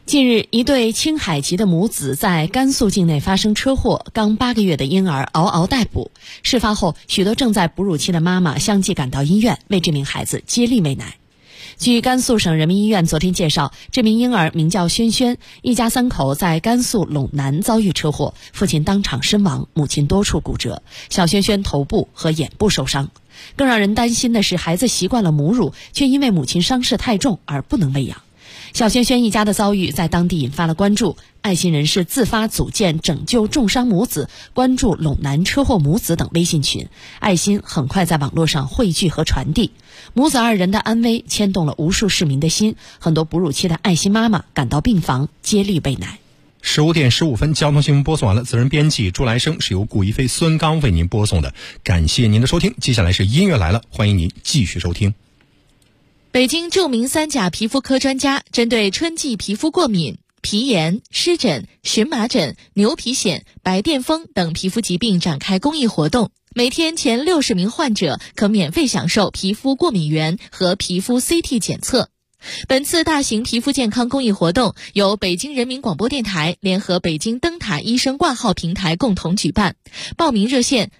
近日，一对青海籍的母子在甘肃境内发生车祸，刚8个月的婴儿嗷嗷待哺。事发后，许多正在哺乳期的妈妈相继赶到医院，为这名孩子接力喂奶。据甘肃省人民医院昨天介绍，这名婴儿名叫轩轩，一家3口在甘肃陇南遭遇车祸，父亲当场身亡，母亲多处骨折，小轩轩头部和眼部受伤。更让人担心的是，孩子习惯了母乳，却因为母亲伤势太重而不能喂养。小轩轩一家的遭遇在当地引发了关注，爱心人士自发组建拯救重伤母子、关注陇南车祸母子等微信群，爱心很快在网络上汇聚和传递。母子2人的安危牵动了无数市民的心，很多哺乳期的爱心妈妈赶到病房接力喂奶。 15点15分，交通新闻播送完了，责任编辑朱来生，是由顾一飞、孙刚为您播送的，感谢您的收听。接下来是音乐来了，欢迎您继续收听。 北京著名3甲皮肤科专家针对春季皮肤过敏、皮炎、湿疹、荨麻疹、牛皮癣、白癜风等皮肤疾病展开公益活动，每天前60名患者可免费享受皮肤过敏原和皮肤 CT 检测。本次大型皮肤健康公益活动由北京人民广播电台联合北京灯塔医生挂号平台共同举办，报名热线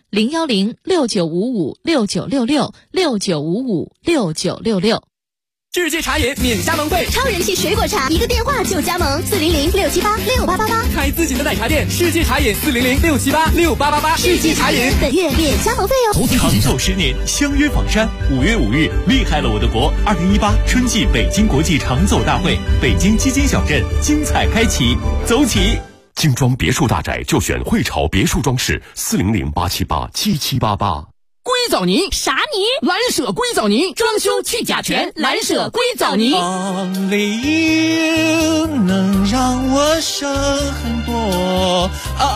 0106955696669556966。 世界茶饮免加盟费， 超人气水果茶，一个电话就加盟，400-678-6888。 开自己的奶茶店，世界茶饮400-678-6888。世界茶饮本月免加盟费哦。 长走10年，相约房山，5月5日，厉害了我的国2018春季北京国际长走大会，北京基金小镇精彩开启，走起！ 精装别墅大宅就选汇潮别墅装饰，400-878-7788。 硅藻泥啥泥？ 蓝舍硅藻泥，装修去甲醛，蓝舍硅藻泥。 Only you 能让我省很多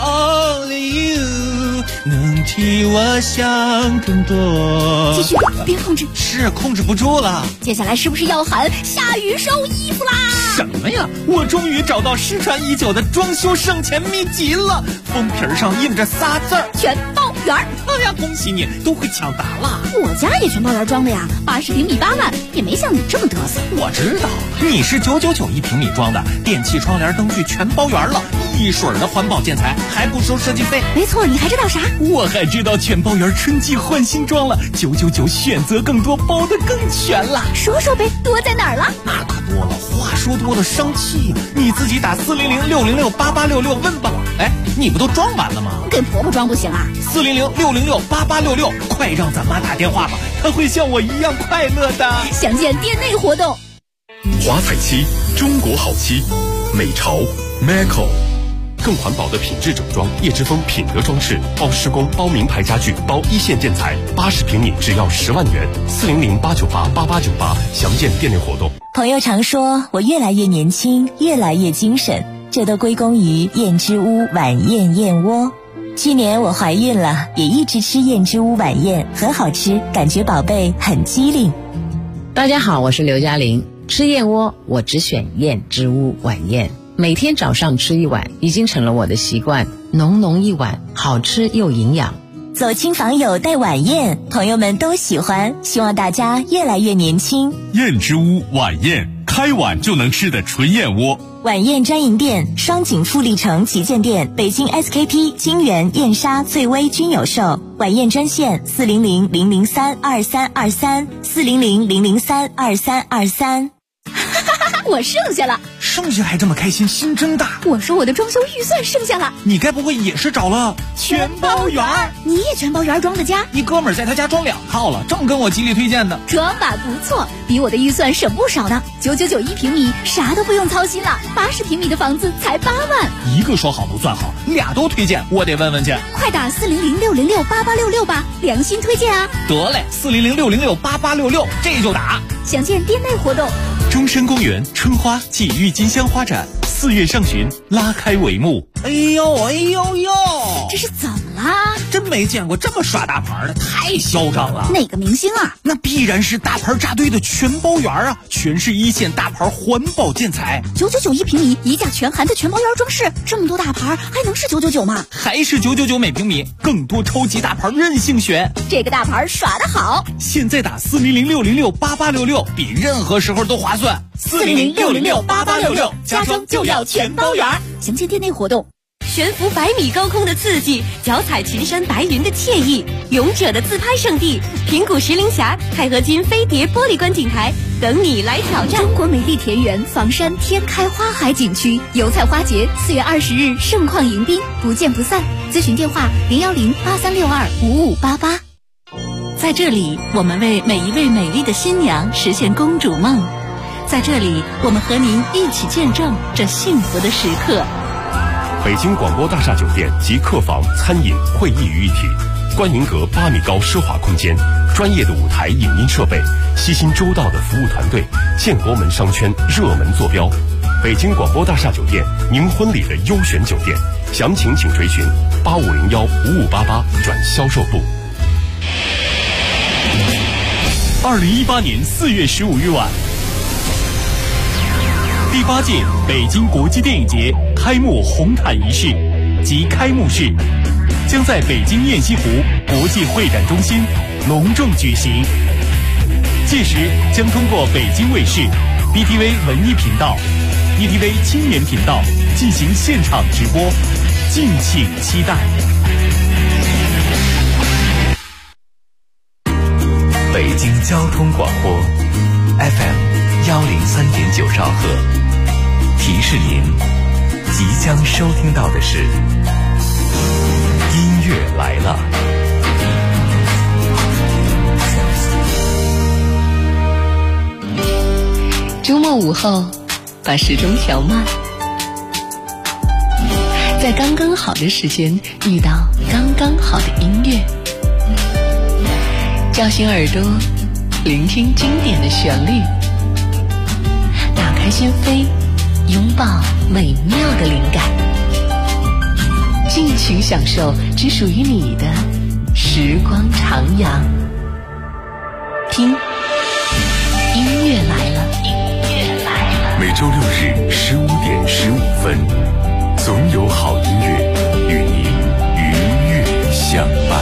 ，Only you 能替我想更多。 继续，别控制， 是控制不住了。 接下来是不是要喊下雨收衣服啦？ 什么呀？我终于找到失传已久的装修省钱秘籍了，封皮上印着仨字儿： 全包圆。 哎呀，恭喜你，都会抢答了。 我家也全包圆装的呀，80平米8万，也没像你这么嘚瑟。 我知道，你是999一平米装的，电器、窗帘、灯具全包圆了，一水儿的环保建材，还不收设计费。 没错，你还知道啥？ 我还知道全包圆春季换新装了，999选择更多，包得更全了。 说说呗，多在哪儿了？ 那可多了，话说多了伤气呀。你自己打400-606-8866问吧。哎，你不都装完了吗？ 跟婆婆装不行啊 ？400-606-8866，快让咱妈打电话吧，她会像我一样快乐的。 详见店内活动。 华彩漆，中国好漆，美潮 Maco， 更环保的品质整装，叶之峰品德装饰，包施工，包名牌家具，包一线建材，80平米只要10万元，400-898-8898，详见店内活动。 朋友常说我越来越年轻，越来越精神，这都归功于燕之屋晚宴燕窝。去年我怀孕了，也一直吃燕之屋晚宴，很好吃，感觉宝贝很机灵。 大家好，我是刘嘉玲。吃燕窝我只选燕之屋晚宴，每天早上吃1碗，已经成了我的习惯，浓浓一碗，好吃又营养。 走亲访友带晚宴，朋友们都喜欢，希望大家越来越年轻。 燕之屋晚宴，开碗就能吃的纯燕窝。 晚宴专营店：双井富力城旗舰店、北京 SKP、金源、燕莎、最微均有售。晚宴专线400-003-2323，400-003-2323。 我剩下了， 剩下还这么开心，心真大。 我说我的装修预算剩下了， 你该不会也是找了全包圆？ 你也全包圆装的家？ 一哥们儿在他家装2套了，正跟我极力推荐的。 装法不错，比我的预算省不少呢。999一平米，啥都不用操心了。80平米的房子才8万。 一个说好不算好，俩都推荐，我得问问去。 快打400-606-8866吧，良心推荐啊！ 得嘞，400-606-8866，这就打。 详见店内活动。 中山公园春花暨郁金香花展4月上旬拉开帷幕。 哎呦哎呦呦， 这是怎么啦？ 真没见过这么耍大牌的，太嚣张了。 哪个明星啊？ 那必然是大牌扎堆的全包园啊，全是一线大牌环保建材 ，999一平米，一价全含的全包园装饰，这么多大牌还能是999吗？ 还是999每平米，更多超级大牌任性选。 这个大牌耍得好， 现在打400-606-8866，比任何时候都划算。 400-606-8866，家装就要全包园。详见店内活动。 悬浮100米高空的刺激，脚踩群山白云的惬意，勇者的自拍圣地平谷石林峡钛合金飞碟玻璃观景台等你来挑战。 中国美丽田园房山天开花海景区油菜花节4月20日盛况迎宾，不见不散。咨询电话010-8362-5588。 在这里，我们为每一位美丽的新娘实现公主梦。在这里，我们和您一起见证这幸福的时刻。 北京广播大厦酒店集客房、餐饮、会议于一体，观云阁8米高奢华空间，专业的舞台影音设备，悉心周到的服务团队，建国门商圈热门坐标。北京广播大厦酒店，您婚礼的优选酒店，详情请垂询8501-5588转销售部。 2018年4月15日晚，第8届北京国际电影节开幕红毯仪式及开幕式将在北京雁西湖国际会展中心隆重举行。届时将通过北京卫视、BTV 文艺频道、ETV 青年频道进行现场直播，敬请期待。 北京交通广播 FM103.9兆赫，提示您即将收听到的是音乐来了。 周末午后，把时钟调慢，在刚刚好的时间遇到刚刚好的音乐，叫醒耳朵，聆听经典的旋律，打开心扉，拥抱美妙的灵感，尽情享受只属于你的时光徜徉。听，音乐来了，音乐来了。 每周6日15点15分，总有好音乐与您愉悦相伴。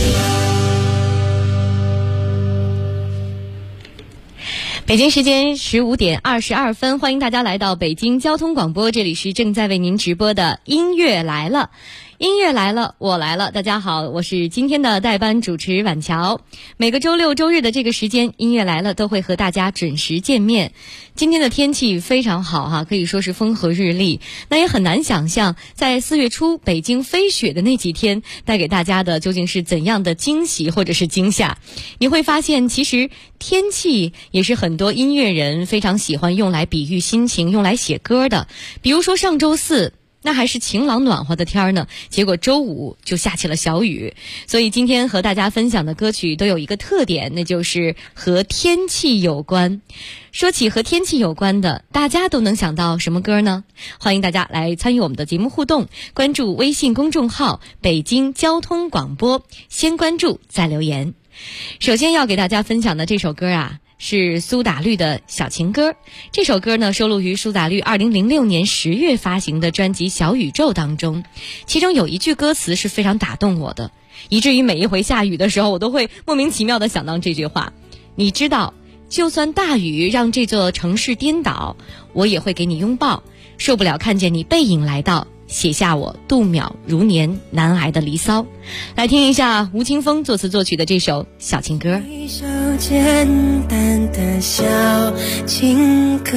北京时间15点22分，欢迎大家来到北京交通广播，这里是正在为您直播的音乐来了。音乐来了，我来了。大家好，我是今天的代班主持婉乔。每个周六周日的这个时间，音乐来了都会和大家准时见面。今天的天气非常好哈，可以说是风和日丽。那也很难想象，在4月初北京飞雪的那几天，带给大家的究竟是怎样的惊喜或者是惊吓。你会发现，其实天气也是很多音乐人非常喜欢用来比喻心情、用来写歌的。比如说上周四，那还是晴朗暖和的天呢，结果周五就下起了小雨。所以今天和大家分享的歌曲都有一个特点，那就是和天气有关。说起和天气有关的，大家都能想到什么歌呢？欢迎大家来参与我们的节目互动，关注微信公众号北京交通广播，先关注再留言。首先要给大家分享的这首歌啊，是苏打绿的小情歌。这首歌呢，收录于苏打绿2006年10月发行的专辑《小宇宙》当中，其中有一句歌词是非常打动我的，以至于每一回下雨的时候，我都会莫名其妙地想到这句话。你知道，就算大雨让这座城市颠倒，我也会给你拥抱，受不了看见你背影来到，写下我度秒如年难挨的离骚。来听一下吴青峰作词作曲的这首小情歌。 一首简单的小情歌，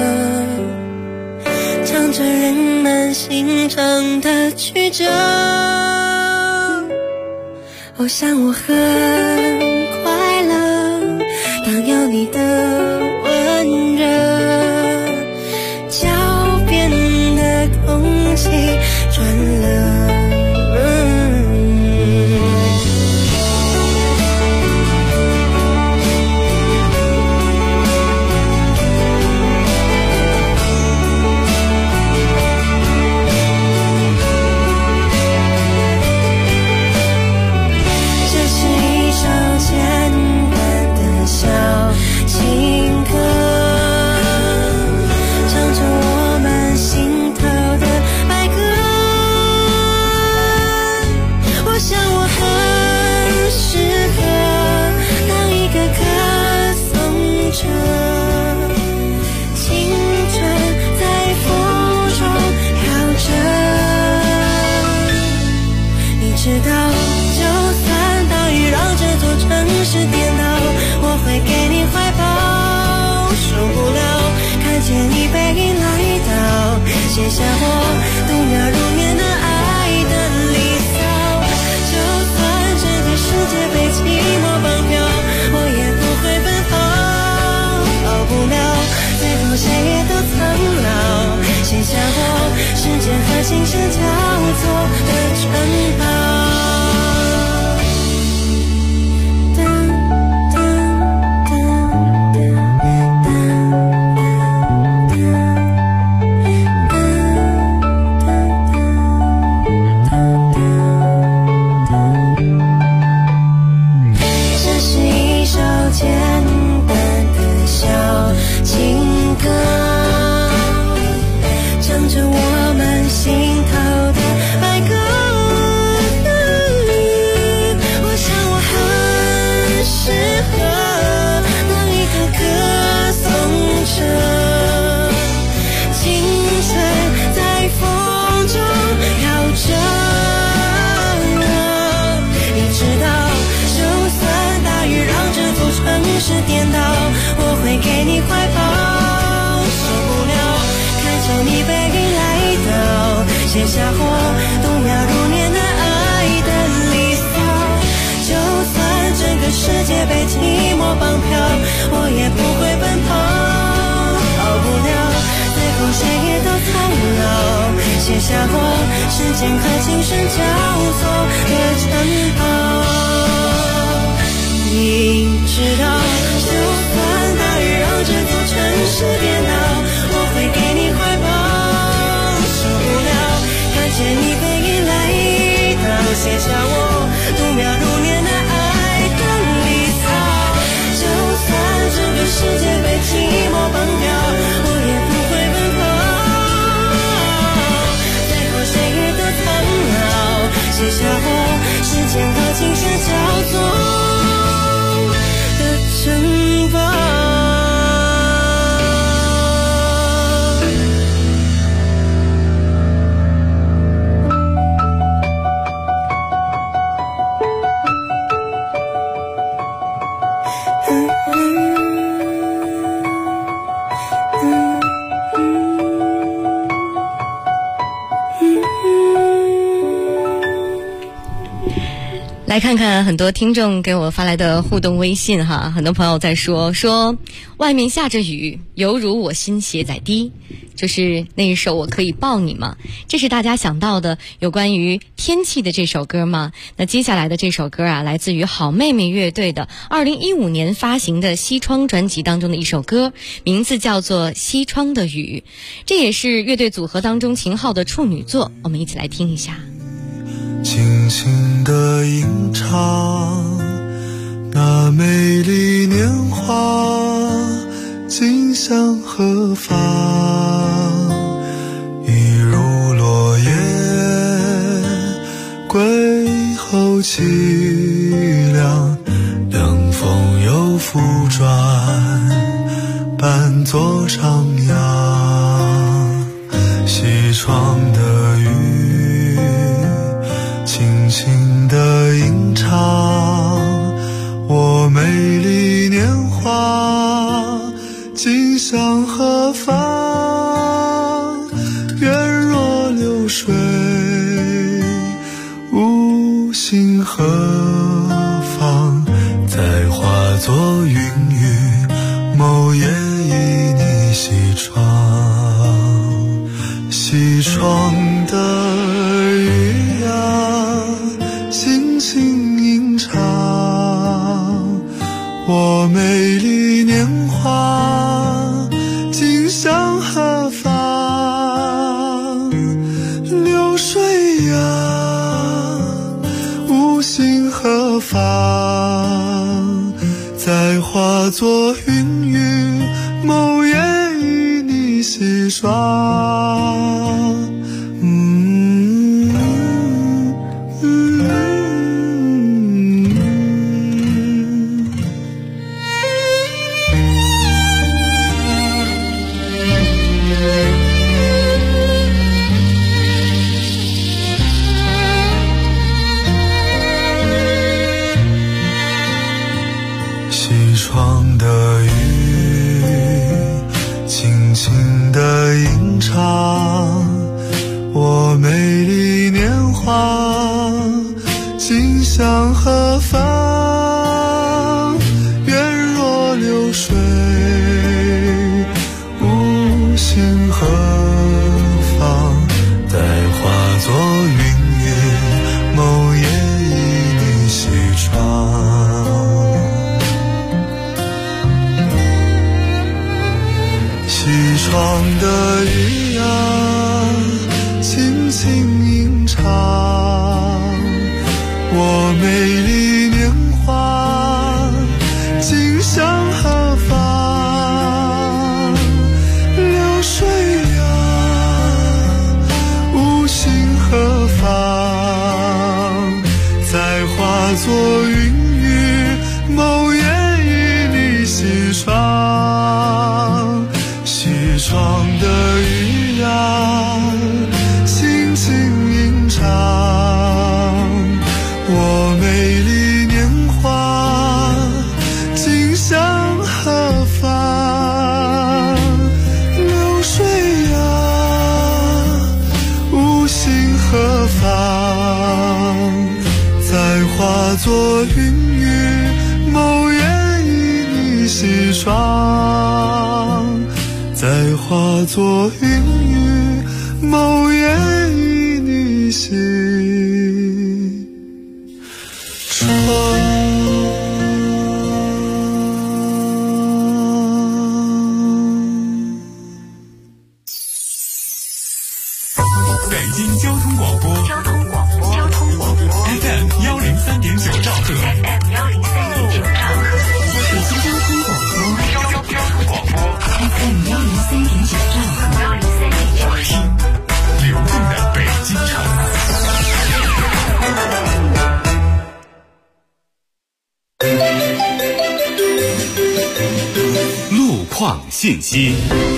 唱着人们心肠的曲折。我想我很快乐，当有你的温热，脚边的空气转了。 心是交错的城堡。写下或度秒如年的爱的离骚，就算整个世界被寂寞绑票，我也不会奔跑。逃不了，最后谁也都苍老。写下或时间和琴声交错的城堡。你知道，就算大雨让这座城市颠倒，我会给你怀抱。见你背影来到，写下我度秒如年的爱的离骚。就算整个世界被寂寞绑票，我也不会奔跑。最后谁也都苍老，写下我时间和情绪交错的城堡。 来看看很多听众给我发来的互动微信哈，很多朋友在说外面下着雨，犹如我心血在滴，就是那一首我可以抱你吗？这是大家想到的有关于天气的这首歌吗？那接下来的这首歌啊，来自于好妹妹乐队的2015年发行的西窗专辑当中的一首歌，名字叫做西窗的雨，这也是乐队组合当中秦昊的处女作，我们一起来听一下。 轻轻地吟唱那美丽年华，今向何方？一如落叶归后凄凉，凉风又复转，伴作徜徉。西窗的雨，轻轻地吟唱我美丽年华，今向何方？愿若流水，无心何方？再化作云雨，某夜依你西窗。西窗的雨呀，轻轻吟唱我美丽年华，今向何方？流水呀，无心何方？再化作云雨，某夜依你西窗。我美丽年华，今向何方？愿若流水，无心何方？再化的雨呀，轻轻吟唱，我美丽年华今向何方？流水呀，无心何方？再化作云雨，某夜旖旎西窗。再化作云雨，某夜旖旎西窗。 北京交通广播FM 103.9兆赫， 北京交通广播 FM 103.9兆赫， 流动的北京城。路况信息。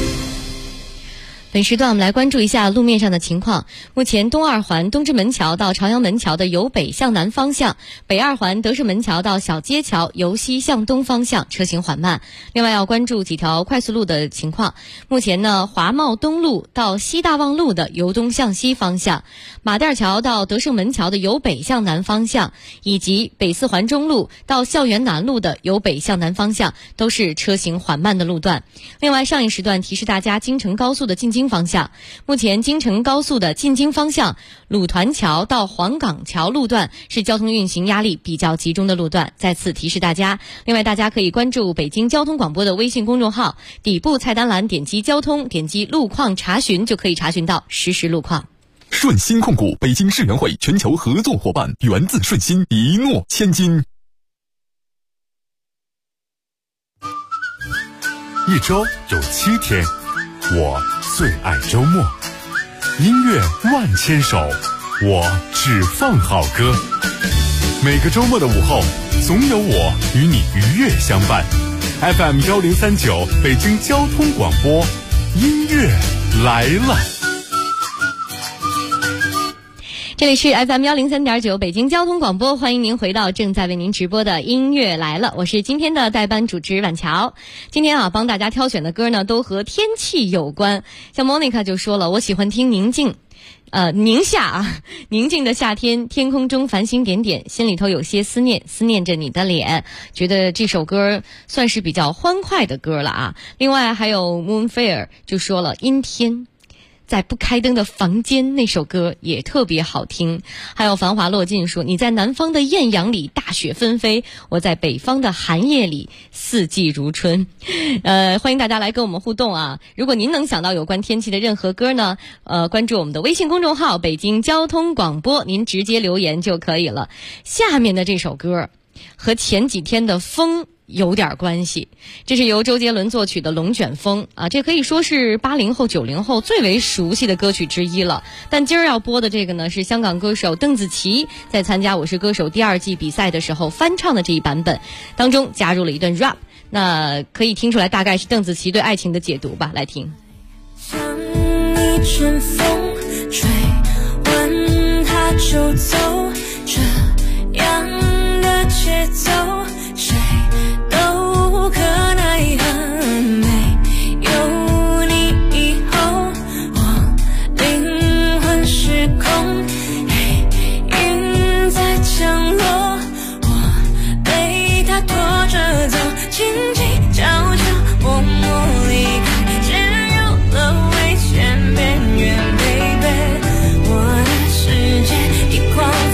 本时段我们来关注一下路面上的情况。目前东二环东直门桥到朝阳门桥的由北向南方向，北二环德胜门桥到小街桥由西向东方向车行缓慢。另外要关注几条快速路的情况。目前呢，华贸东路到西大望路的由东向西方向，马甸桥到德胜门桥的由北向南方向，以及北四环中路到校园南路的由北向南方向都是车行缓慢的路段。另外上一时段提示大家，京承高速的进京方向，目前京承高速的进京方向鲁团桥到黄岗桥路段是交通运行压力比较集中的路段，再次提示大家。另外大家可以关注北京交通广播的微信公众号，底部菜单栏点击交通，点击路况查询，就可以查询到实时路况。 顺鑫控股北京世园会全球合作伙伴，源自顺鑫，一诺千金。 一周有7天，我最爱周末。音乐万千首，我只放好歌。每个周末的午后，总有我与你愉悦相伴。FM 1039北京交通广播，音乐来了。 这里是 FM 103.9北京交通广播，欢迎您回到正在为您直播的音乐来了，我是今天的代班主持晚乔。今天帮大家挑选的歌呢都和天气有关，像 Monica 就说了，我喜欢听宁静的夏天，天空中繁星点点，心里头有些思念，思念着你的脸，觉得这首歌算是比较欢快的歌了啊。另外还有 Moonfire 就说了，阴天在不开灯的房间，那首歌也特别好听。还有繁华落尽说，你在南方的艳阳里大雪纷飞，我在北方的寒夜里四季如春。欢迎大家来跟我们互动啊！如果您能想到有关天气的任何歌呢，关注我们的微信公众号北京交通广播，您直接留言就可以了。下面的这首歌和前几天的风有点关系，这是由周杰伦作曲的《龙卷风》啊，这可以说是80后、90后最为熟悉的歌曲之一了。但今儿要播的这个呢，是香港歌手邓紫棋在参加《我是歌手》第2季比赛的时候翻唱的这一版本，当中加入了一段 rap， 那可以听出来大概是邓紫棋对爱情的解读吧，来听。 像一阵风吹完它就走，这样的节奏谁都可奈何，没有你以后我灵魂失控，云在降落，我被它拖着走，轻轻悄悄默默离开，只有了危险边缘 baby， 我的世界一狂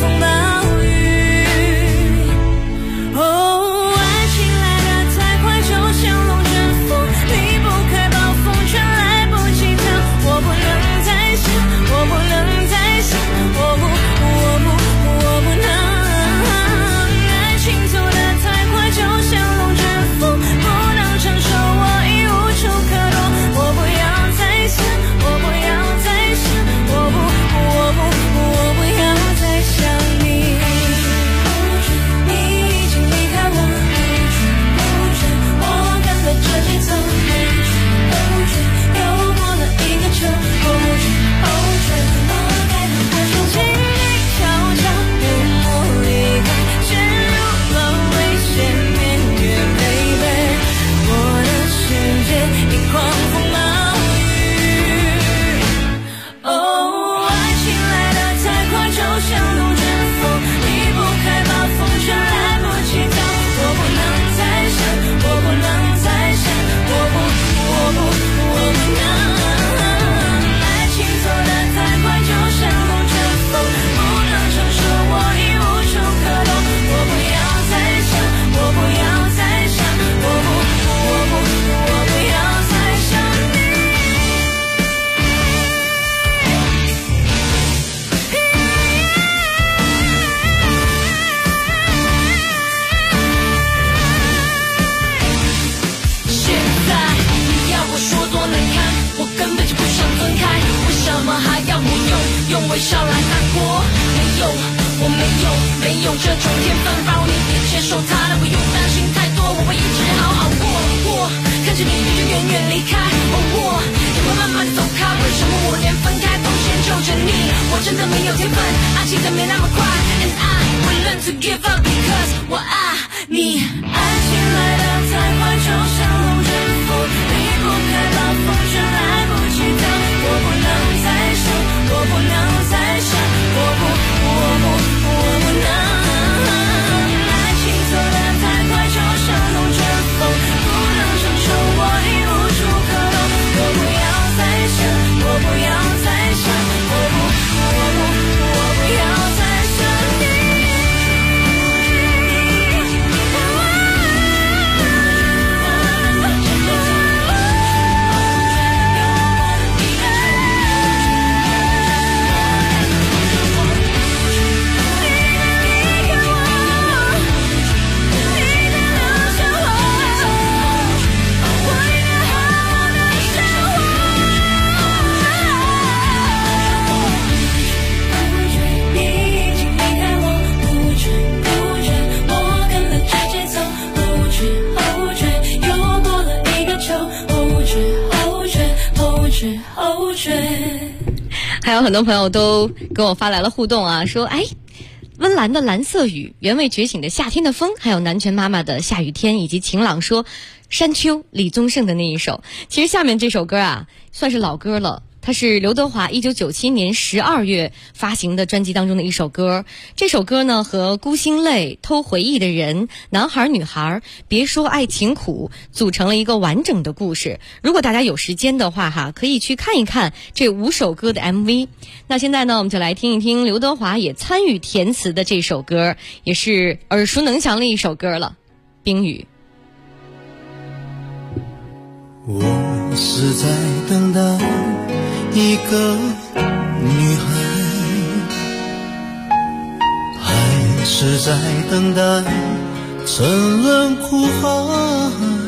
微笑来打破。没有，我没有这种天分，把握你别接受它的，不用担心太多，我会一直好好过。我看着你就远远离开，我也会慢慢走开。为什么我连分开都先救着你？我真的没有天分，爱情的没那么快 ，and I will learn to give up because 我爱你。 爱情来得太快，就像龙卷风，离不开暴风圈，来不及逃。我不能再想，我不能再想，我不能。爱情走得太快，就像龙卷风，不能承受，我已无处可躲。我不要再想，我不要再想，我不要再想你。 还有很多朋友都跟我发来了互动啊，说温岚的蓝色雨，原味觉醒的夏天的风，还有南拳妈妈的下雨天，以及晴朗说山丘李宗盛的那一首。其实下面这首歌啊算是老歌了，它是刘德华1997年12月发行的专辑当中的一首歌。这首歌呢和孤星泪、偷回忆的人、男孩女孩、别说爱情苦组成了一个完整的故事。如果大家有时间的话可以去看一看这5首歌的 MV。 那现在呢我们就来听一听刘德华也参与填词的这首歌，也是耳熟能详的一首歌了，冰雨。 我是在等待一个女孩，还是在等待沉沦苦海？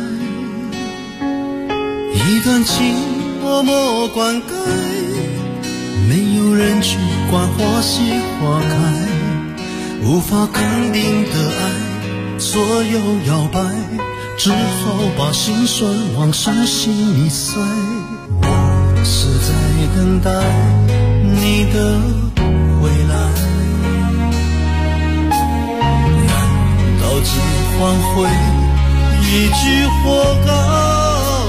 一段情默默灌溉，没有人去管花谢花开，无法肯定的爱左右摇摆，只好把心酸往深心里塞。我是在等待你的回来，难道只换回一句活该？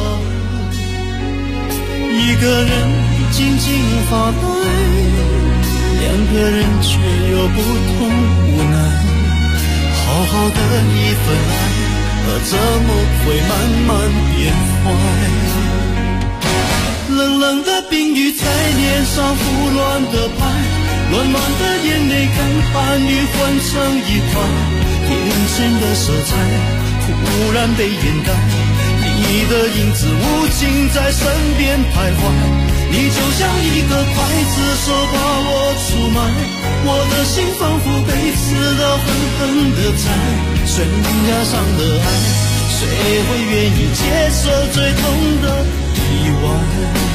一个人静静发呆，两个人却有不同无奈。好好的一份爱，怎么会慢慢变坏？冷冷的冰雨在脸上胡乱的拍，暖暖的眼泪跟寒雨混成一块，天真的色彩忽然被掩盖，你的影子无情在身边徘徊，你就像一个刽子手把我出卖，我的心仿佛被刺刀狠狠地宰，悬崖上的爱，谁会愿意接受最痛的意外？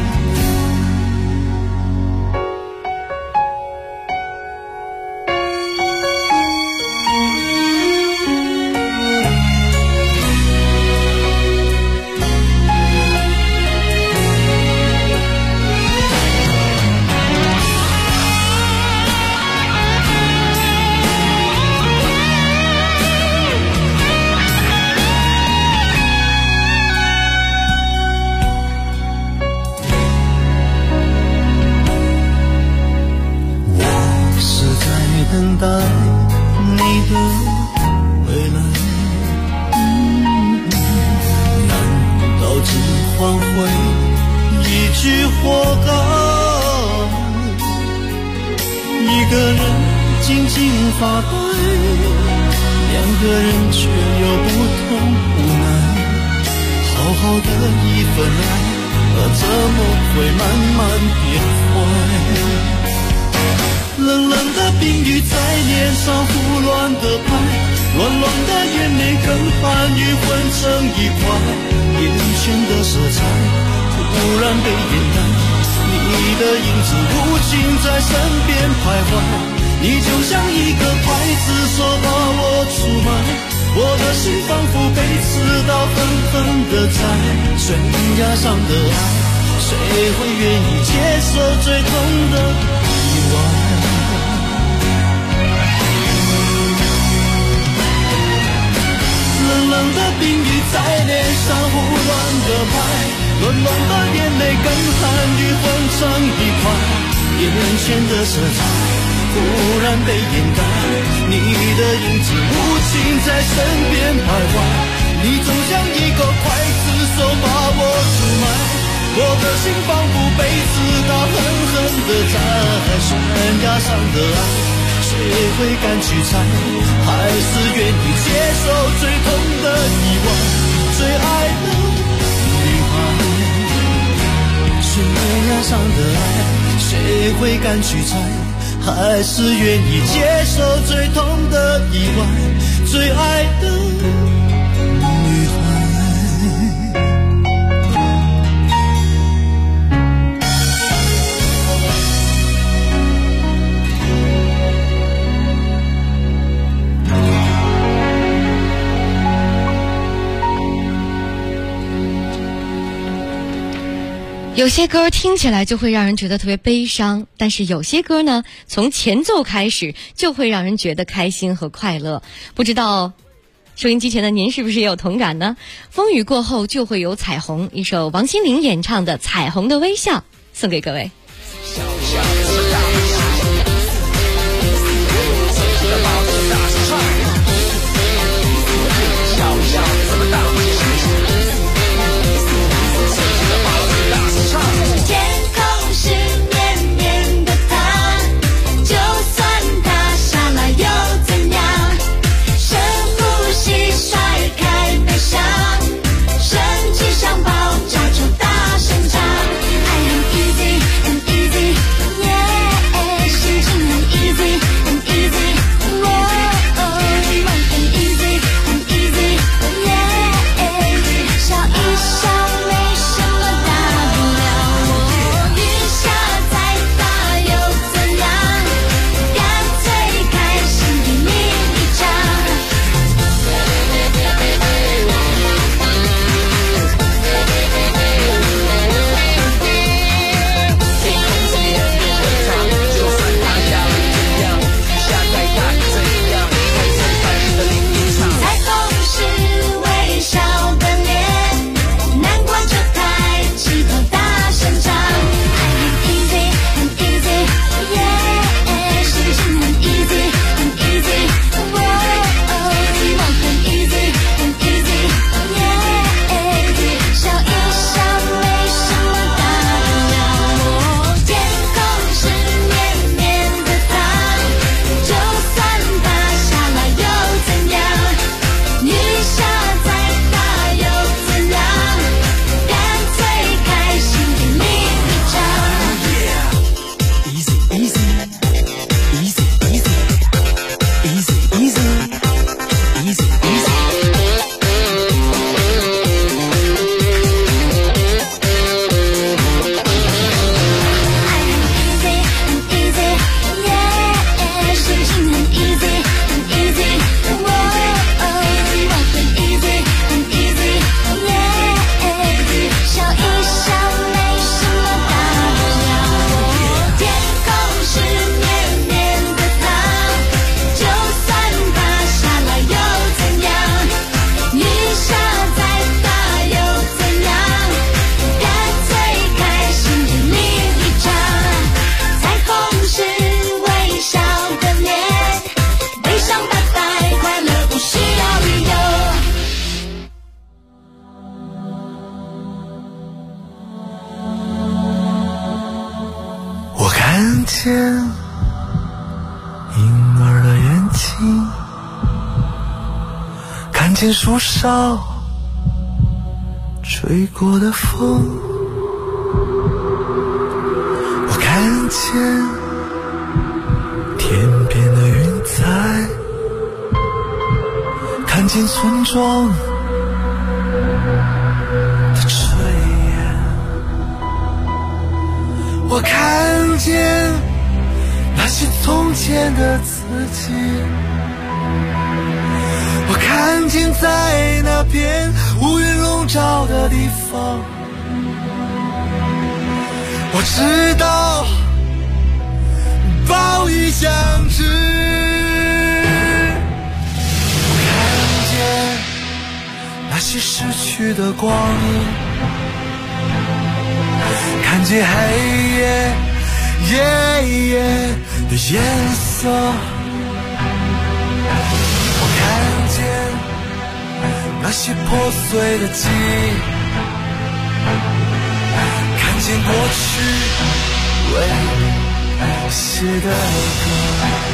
等待你的回来，难道只换回一句活该？一个人静静发呆，两个人却有不同无奈。好好的一份爱，怎么会慢慢变坏？冷冷的冰雨在脸上胡乱的拍，乱乱的眼泪跟寒雨混成一块，眼前的色彩忽然被掩盖，你的影子无情在身边徘徊，你就像一个刽子手把我出卖，我的心仿佛被刺刀狠狠地宰，悬崖上的爱，谁会愿意接受最痛的意外？冷冷的冰雨在脸上胡乱的拍，暖暖的眼泪跟寒雨混成一块，眼前的色彩忽然被掩盖，你的影子无情在身边徘徊，你总像一个刽子手把我出卖，我的心仿佛被刺刀狠狠地宰，悬崖上的爱，谁会敢去猜？还是愿意接受最痛的意外？最爱的女孩，悬崖上的爱，谁会敢去猜？还是愿意接受最痛的意外？最爱的女孩。 有些歌听起来就会让人觉得特别悲伤，但是有些歌呢，从前奏开始就会让人觉得开心和快乐。不知道收音机前的您是不是也有同感呢？风雨过后就会有彩虹，一首王心凌演唱的《彩虹的微笑》送给各位。 看见婴儿的眼睛，看见树梢吹过的风，我看见天边的云彩，看见村庄的炊烟， 我看见那些从前的自己，我看见在那片乌云笼罩的地方，我知道暴雨将至，我看见那些逝去的光阴，看见黑夜的颜色，我看见那些破碎的记忆，看见过去为你写的歌。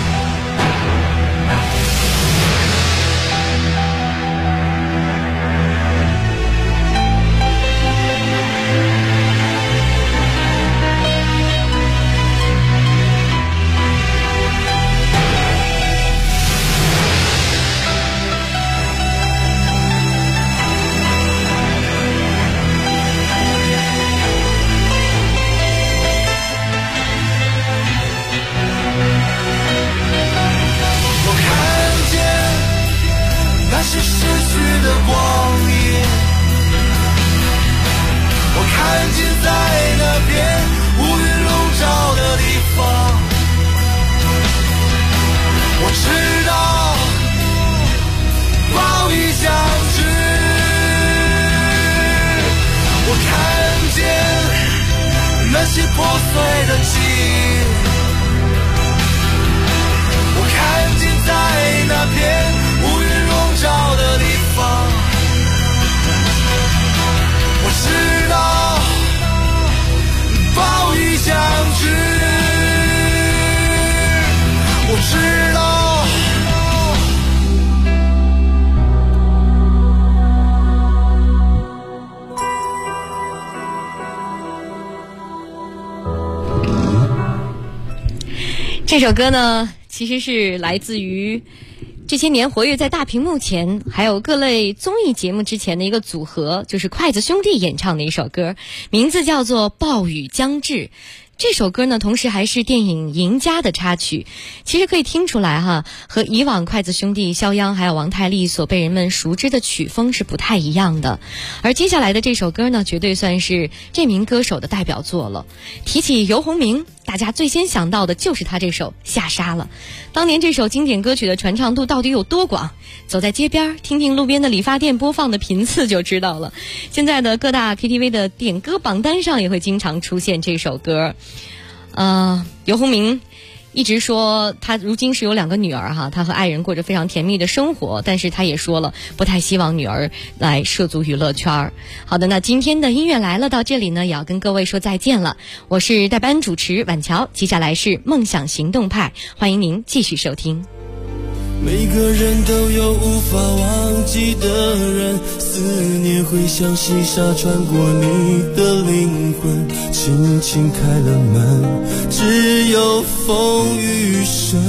这首歌呢，其实是来自于这些年活跃在大屏幕前还有各类综艺节目之前的一个组合，就是筷子兄弟演唱的一首歌，名字叫做《暴雨将至》。这首歌呢，同时还是电影《赢家》的插曲。其实可以听出来哈，和以往筷子兄弟肖央还有王太利所被人们熟知的曲风是不太一样的。而接下来的这首歌呢，绝对算是这名歌手的代表作了。提起游鸿明，大家最先想到的就是他这首《下沙了》。当年这首经典歌曲的传唱度到底有多广，走在街边听听路边的理发店播放的频次就知道了。现在的各大 KTV 的点歌榜单上也会经常出现这首歌。游鸿明一直说他如今是有2个女儿哈，他和爱人过着非常甜蜜的生活，但是他也说了不太希望女儿来涉足娱乐圈。好的，那今天的音乐来了到这里呢，也要跟各位说再见了。我是代班主持婉乔，接下来是梦想行动派，欢迎您继续收听。 每个人都有无法忘记的人，思念会像细沙穿过你的灵魂，轻轻开了门，只有风雨声。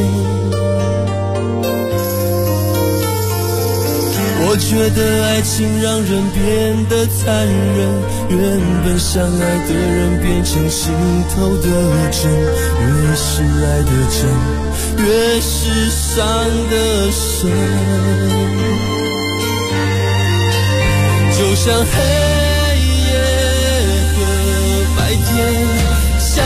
我觉得爱情让人变得残忍，原本相爱的人变成心头的针，越是爱的真，越是伤得深。就像黑夜和白天相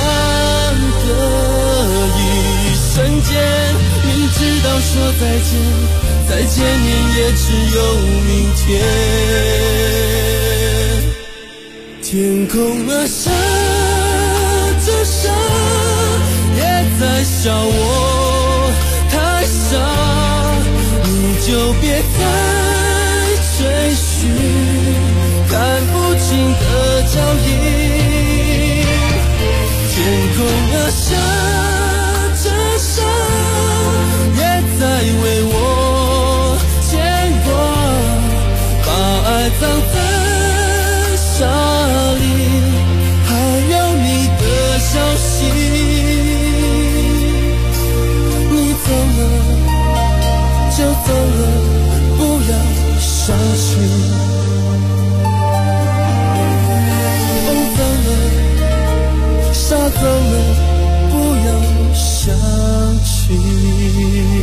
隔一瞬间，明知道说再见，再见面也只有明天。天空啊下着沙，也在笑我太傻，你就别再追寻看不清的脚印。天空啊下着沙，也在为我牵挂，把爱藏在沙里，还有你的消息。你走了就走了，不要伤心。风走了，沙走了，不要想起。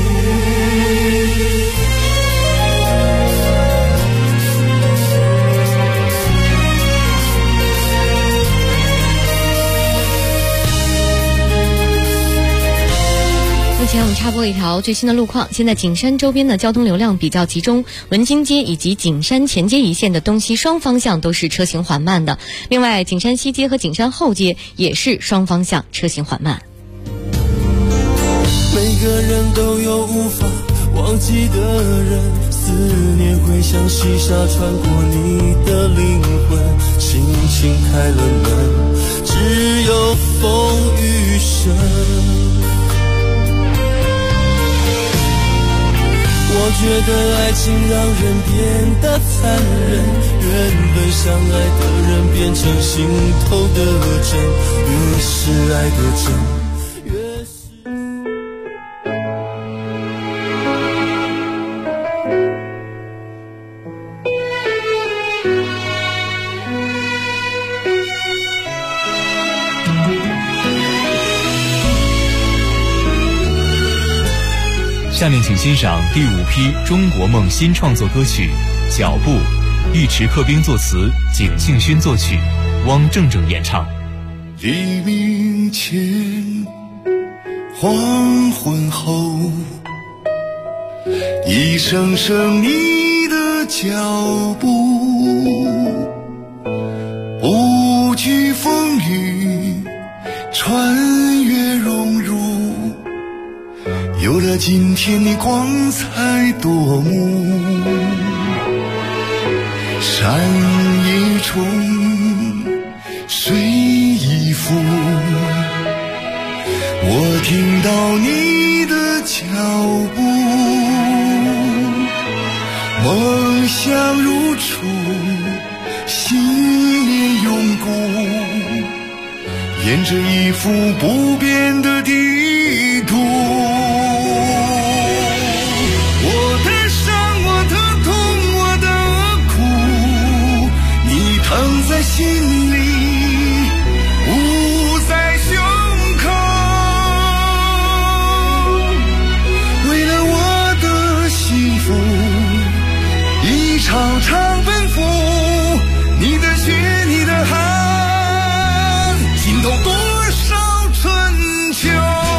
目前我们插播一条最新的路况，现在景山周边的交通流量比较集中，文津街以及景山前街一线的东西双方向都是车行缓慢的，另外景山西街和景山后街也是双方向车行缓慢。 每个人都有无法忘记的人，思念会像细沙穿过你的灵魂，轻轻开了门，只有风雨声。我觉得爱情让人变得残忍，原本相爱的人变成心头的针，越是爱的真。 下面请欣赏第5批中国梦新创作歌曲《脚步》，尉迟克兵作词，景庆勋作曲，汪正正演唱。 黎明前，黄昏后，一声声你的脚步，不惧风雨，穿越荣辱，有了今天的光彩夺目。山一重，水一浮，我听到你的脚步，梦想如初，信念永固，沿着一幅不变的地图。藏在心里，捂在胸口，为了我的幸福，一场场奔赴，你的血，你的汗，浸透多少春秋。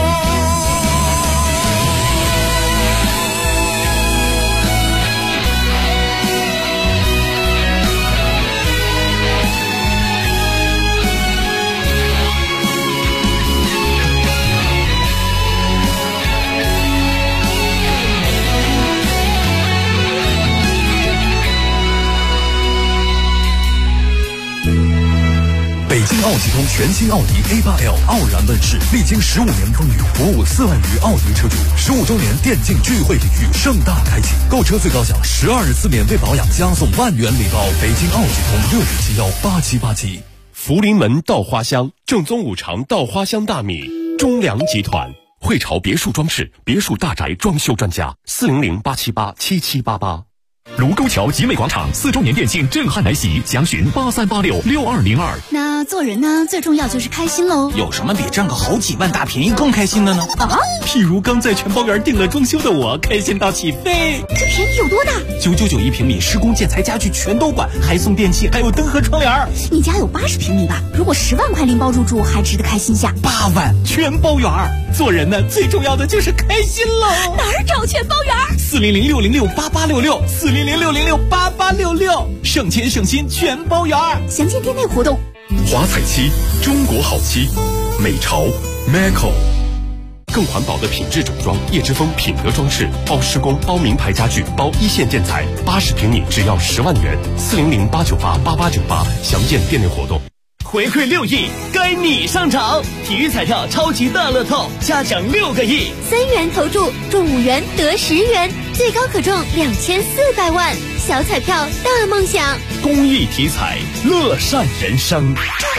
北京奥吉通全新奥迪 A8L 傲然问世，历经15年风雨，服务4万余奥迪车主。15周年电竞聚会礼遇盛大开启，购车最高享12日次免费保养，加送1万元礼包。北京奥吉通65718787。 福临门稻花香，正宗五常稻花香大米，中粮集团。汇潮别墅装饰，别墅大宅装修专家，400-878-7788。卢沟桥集美广场4周年店庆震撼来袭，详询83866202。 那做人呢，最重要就是开心喽。 有什么比挣个好几万大便宜更开心的呢？ 啊， 譬如刚在全包园定了装修的我，开心到起飞。 这便宜有多大 ？991平米，施工建材家具全都管，还送电器，还有灯和窗帘。 你家有80平米吧？如果10万块拎包入住，还值得开心下。 8万全包园。做人呢，最重要的就是开心喽。 哪儿找全包园 ？400-606-8866，400-606-8866，省钱省心全包园。 详见店内活动。 华彩漆，中国好漆，美潮 Meco。更环保的品质整装，叶之峰品德装饰包施工、包名牌家具、包一线建材，80平米只要10万元，400-898-8898，详见店内活动。 回馈6亿，该你上场！体育彩票超级大乐透，加奖6个亿 ，3元投注中5元得10元，最高可中2400万。小彩票大梦想， 公益体彩，乐善人生。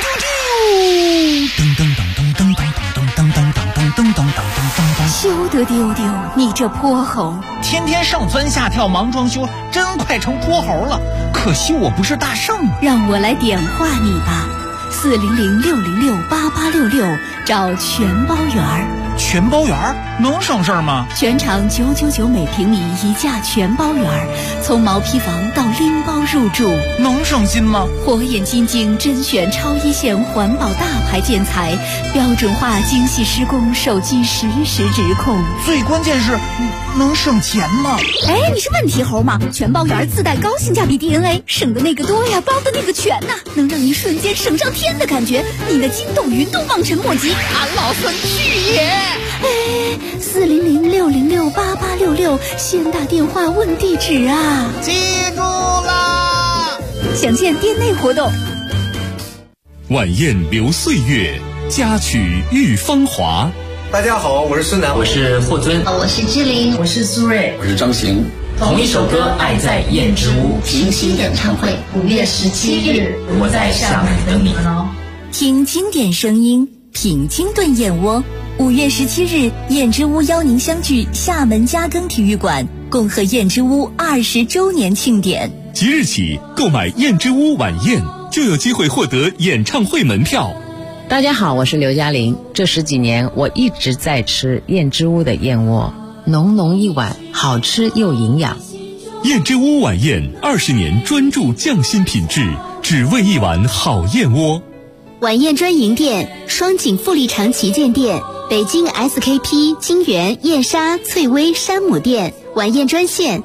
休得丢丢你这泼猴！ 天天上蹿下跳忙装修，真快成泼猴了。可惜我不是大圣， 让我来点化你吧。 400-606-8866，找全包园儿。 全包园儿能省事儿吗？ 全场999每平米一价全包园儿，从毛坯房到拎包入住， 能省心吗？ 火眼金睛甄选超一线环保大牌建材，标准化精细施工，手机实时直控。 最关键是能省钱吗？ 哎，你是问题猴吗？全包园自带高性价比 DNA， 省的那个多呀，包的那个全呐，能让你瞬间省上天的感觉，你的筋斗云都望尘莫及。 俺老孙去也！ 哎，400-606-8866，先打电话问地址啊！ 记住啦！ 详见店内活动。 晚宴留岁月，佳曲遇芳华。 大家好，我是孙楠， 我是霍尊， 我是志玲， 我是苏芮， 我是张行。 同一首歌，爱在燕之屋平行演唱会，5月17日，我在厦门等你们哦。 听经典声音，品清炖燕窝。5月17日，燕之屋邀您相聚厦门嘉庚体育馆，共贺燕之屋20周年庆典。 即日起购买燕之屋晚宴，就有机会获得演唱会门票。 大家好，我是刘嘉玲。这10几年，我一直在吃燕之屋的燕窝，浓浓一碗，好吃又营养。 燕之屋晚宴20年专注匠心品质，只为一碗好燕窝。 晚宴专营店：双井富力城旗舰店、北京 SKP 金源燕莎翠微山姆店。晚宴专线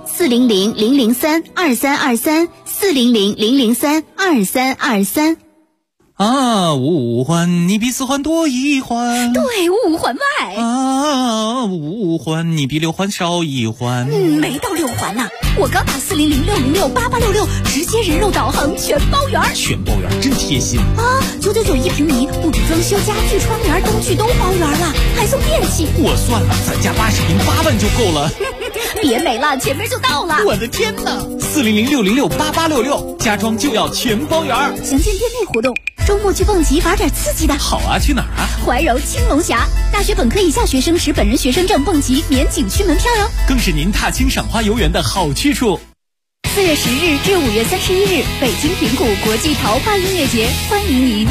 400-003-2323，400-003-2323。 啊，五环你比4环多1环， 对，5环外。 啊，5环你比6环少1环。 没到6环呢。我刚打400-606-8866，直接人肉导航全包圆。 全包圆真贴心啊！999一平米，不止装修、家具、窗帘、灯具都包圆了，还送电器。 我算了，咱家80平8万就够了。 别美了，前面就到了。 我的天哪！400-606-8866，家装就要全包圆。 详见店内活动。周末去蹦极，玩点刺激的。 好啊，去哪儿啊？ 怀柔青龙峡，大学本科以下学生持本人学生证蹦极免景区门票哟。 更是您踏青赏花游园的好去处。 4月10日至5月31日，北京平谷国际桃花音乐节，欢迎您。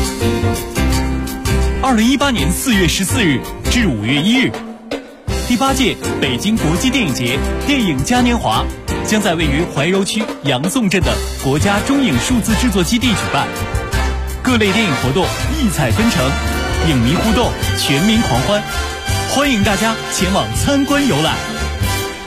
2018年4月14日至5月1日，第8届北京国际电影节电影嘉年华将在位于怀柔区杨宋镇的国家中影数字制作基地举办，各类电影活动异彩纷呈，影迷互动全民狂欢，欢迎大家前往参观游览。